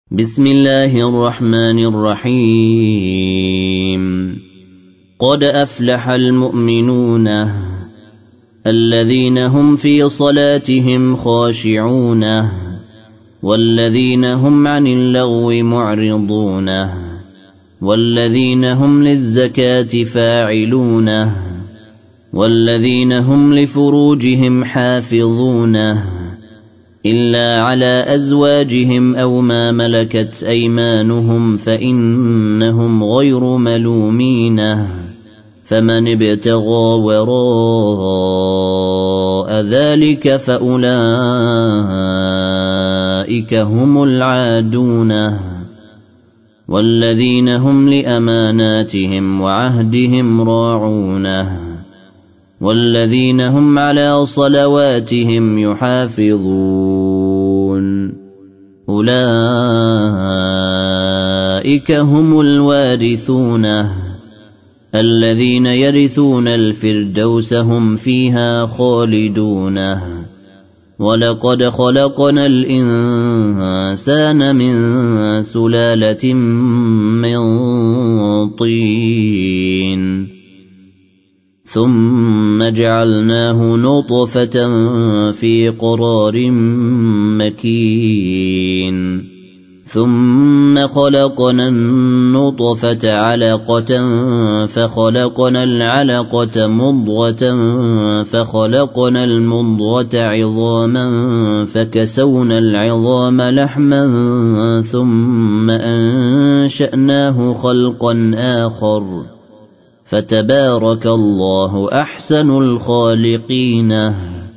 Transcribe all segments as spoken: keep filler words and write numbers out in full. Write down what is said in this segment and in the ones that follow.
بسم الله الرحمن الرحيم قد أفلح المؤمنون الذين هم في صلاتهم خاشعون والذين هم عن اللغو معرضون والذين هم للزكاة فاعلون والذين هم لفروجهم حافظون إلا على أزواجهم أو ما ملكت أيمانهم فإنهم غير ملومين فمن ابتغى وراء ذلك فأولئك هم العادون والذين هم لأماناتهم وعهدهم راعون والذين هم على صلواتهم يحافظون أولئك هم الوارثون الذين يرثون الفردوس هم فيها خالدون ولقد خلقنا الإنسان من سلالة من طين ثم جعلناه نطفة في قرار مكين ثم خلقنا النطفة علقة فخلقنا العلقة مضغة فخلقنا المضغة عظاما فكسونا العظام لحما ثم أنشأناه خلقا آخر فتبارك الله أحسن الخالقين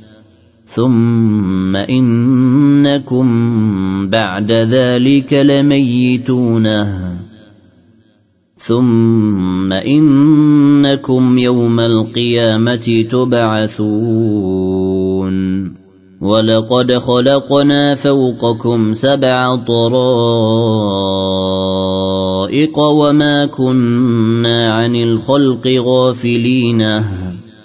ثم إنكم بعد ذلك لميتون ثم إنكم يوم القيامة تبعثون ولقد خلقنا فوقكم سبع طرائق وما كنا عن الخلق غافلين